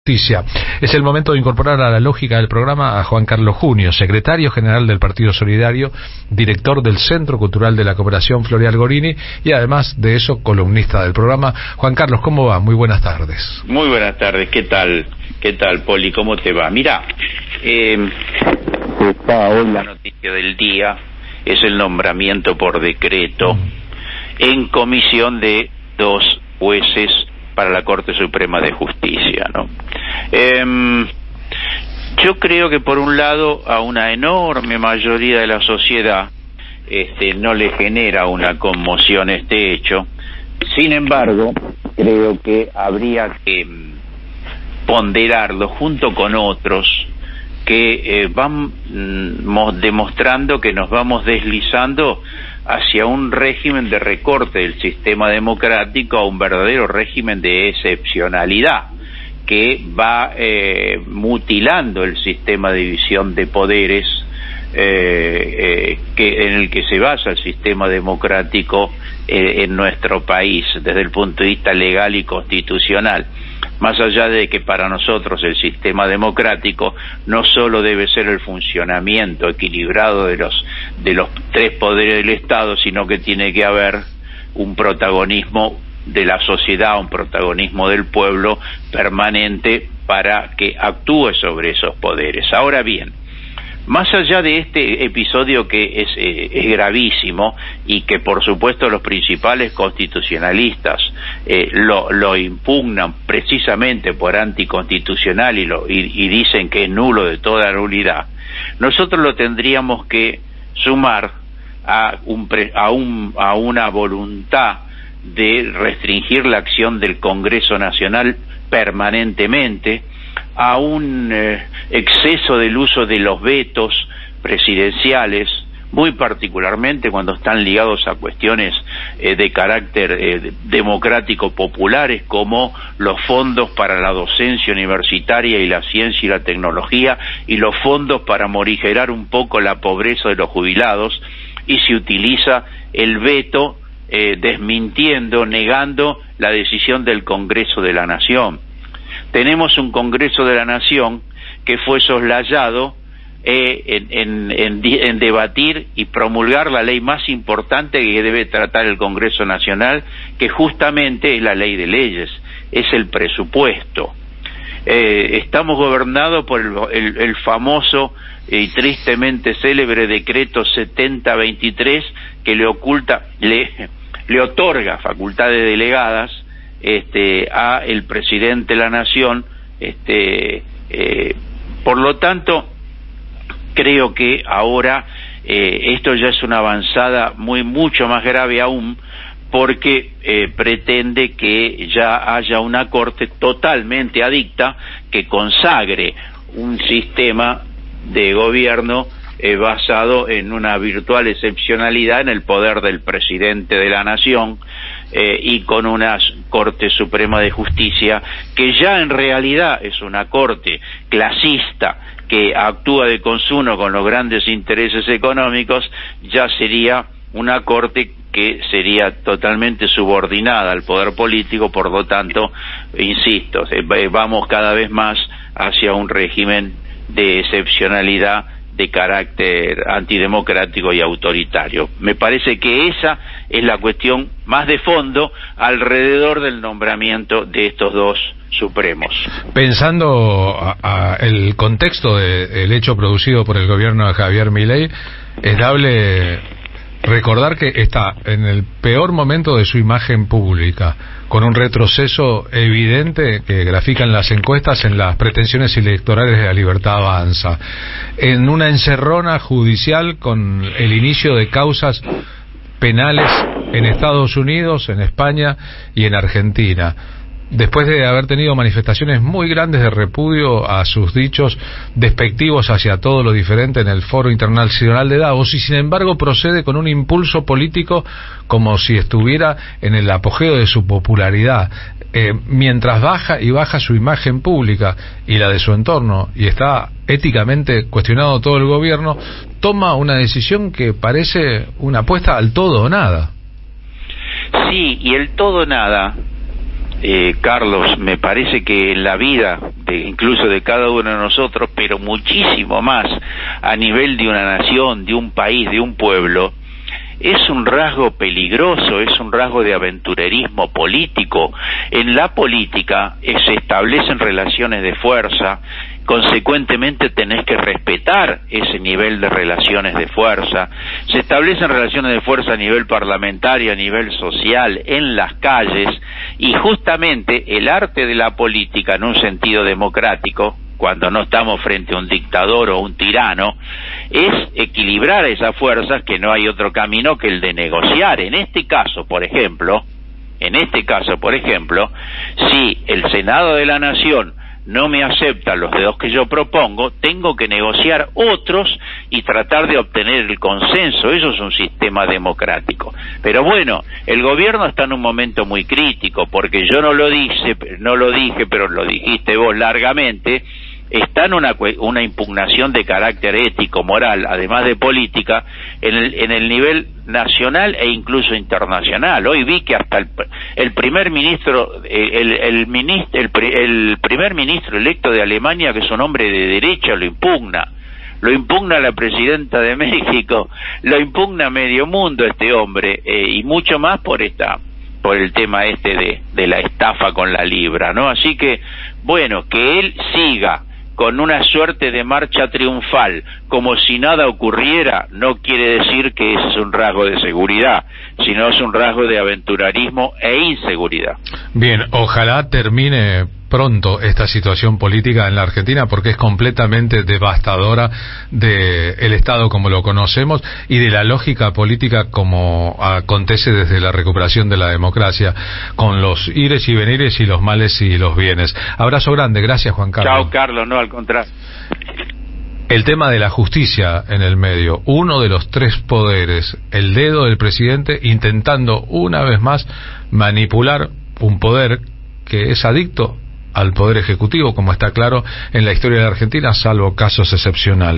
Justicia. Es el momento de incorporar a la lógica del programa a Juan Carlos Junio, secretario general del Partido Solidario, director del Centro Cultural de la Cooperación Floreal Gorini y además de eso columnista del programa. Juan Carlos, ¿cómo va? Muy buenas tardes. Muy buenas tardes, ¿qué tal? ¿Qué tal, Poli? ¿Cómo te va? Mira, está hoy la noticia del día, es el nombramiento por decreto en comisión de 2 jueces para la Corte Suprema de Justicia, ¿no? Yo creo que por un lado a una enorme mayoría de la sociedad no le genera una conmoción este hecho. Sin embargo, creo que habría que ponderarlo junto con otros que vamos demostrando que nos vamos deslizando hacia un régimen de recorte del sistema democrático a un verdadero régimen de excepcionalidad que va mutilando el sistema de división de poderes en el que se basa el sistema democrático en nuestro país desde el punto de vista legal y constitucional. Más allá de que para nosotros el sistema democrático no solo debe ser el funcionamiento equilibrado de los 3 poderes del Estado, sino que tiene que haber un protagonismo de la sociedad, un protagonismo del pueblo permanente para que actúe sobre esos poderes. Ahora bien, más allá de este episodio que es gravísimo y que por supuesto los principales constitucionalistas lo impugnan precisamente por anticonstitucional y dicen que es nulo de toda nulidad, nosotros lo tendríamos que sumar a una voluntad de restringir la acción del Congreso Nacional permanentemente, a un exceso del uso de los vetos presidenciales, muy particularmente cuando están ligados a cuestiones de carácter democrático populares como los fondos para la docencia universitaria y la ciencia y la tecnología y los fondos para morigerar un poco la pobreza de los jubilados, y se utiliza el veto desmintiendo, negando la decisión del Congreso de la Nación. Tenemos un Congreso de la Nación que fue soslayado en debatir y promulgar la ley más importante que debe tratar el Congreso Nacional, que justamente es la ley de leyes, es el presupuesto. Estamos gobernados por el famoso y tristemente célebre decreto 7023 que le otorga facultades delegadas a el presidente de la Nación. Por lo tanto, creo que ahora esto ya es una avanzada mucho más grave aún, porque pretende que ya haya una corte totalmente adicta que consagre un sistema de gobierno basado en una virtual excepcionalidad en el poder del presidente de la Nación, y con una Corte Suprema de Justicia que ya en realidad es una corte clasista que actúa de consuno con los grandes intereses económicos. Ya sería una corte que sería totalmente subordinada al poder político. Por lo tanto, insisto, vamos cada vez más hacia un régimen de excepcionalidad de carácter antidemocrático y autoritario. Me parece que esa es la cuestión más de fondo alrededor del nombramiento de estos 2 supremos. Pensando el contexto del hecho producido por el gobierno de Javier Milei, es dable recordar que está en el peor momento de su imagen pública, con un retroceso evidente que grafican las encuestas en las pretensiones electorales de La Libertad Avanza, en una encerrona judicial con el inicio de causas penales en Estados Unidos, en España y en Argentina, después de haber tenido manifestaciones muy grandes de repudio a sus dichos despectivos hacia todo lo diferente en el Foro Internacional de Davos, y sin embargo procede con un impulso político como si estuviera en el apogeo de su popularidad, mientras baja su imagen pública y la de su entorno, y está éticamente cuestionado todo el gobierno, toma una decisión que parece una apuesta al todo o nada. Sí, y el todo o nada Carlos, me parece que en la vida, incluso de cada uno de nosotros, pero muchísimo más a nivel de una nación, de un país, de un pueblo, es un rasgo peligroso, es un rasgo de aventurerismo político. En la política se establecen relaciones de fuerza, consecuentemente tenés que respetar ese nivel de relaciones de fuerza. Se establecen relaciones de fuerza a nivel parlamentario, a nivel social, en las calles, y justamente el arte de la política en un sentido democrático, cuando no estamos frente a un dictador o un tirano, es equilibrar esas fuerzas, que no hay otro camino que el de negociar. En este caso, por ejemplo, si el Senado de la Nación no me acepta los dedos que yo propongo, tengo que negociar otros y tratar de obtener el consenso. Eso es un sistema democrático. Pero bueno, el gobierno está en un momento muy crítico, porque yo no lo dije, pero lo dijiste vos largamente. Está en una impugnación de carácter ético, moral, además de política, en el nivel nacional e incluso internacional. Hoy vi que hasta el primer ministro, el primer ministro electo de Alemania, que es un hombre de derecha, lo impugna la presidenta de México, lo impugna medio mundo este hombre, y mucho más por el tema de la estafa con la libra, ¿no? Así que, bueno, que él siga con una suerte de marcha triunfal, como si nada ocurriera, no quiere decir que es un rasgo de seguridad, sino es un rasgo de aventurarismo e inseguridad. Bien, ojalá termine pronto esta situación política en la Argentina, porque es completamente devastadora del Estado como lo conocemos y de la lógica política como acontece desde la recuperación de la democracia, con los ires y venires y los males y los bienes. Abrazo grande, gracias Juan Carlos. Chao Carlos, no, al contrario. El tema de la justicia en el medio, uno de los tres poderes, el dedo del presidente intentando una vez más manipular un poder que es adicto al poder ejecutivo, como está claro en la historia de la Argentina, salvo casos excepcionales.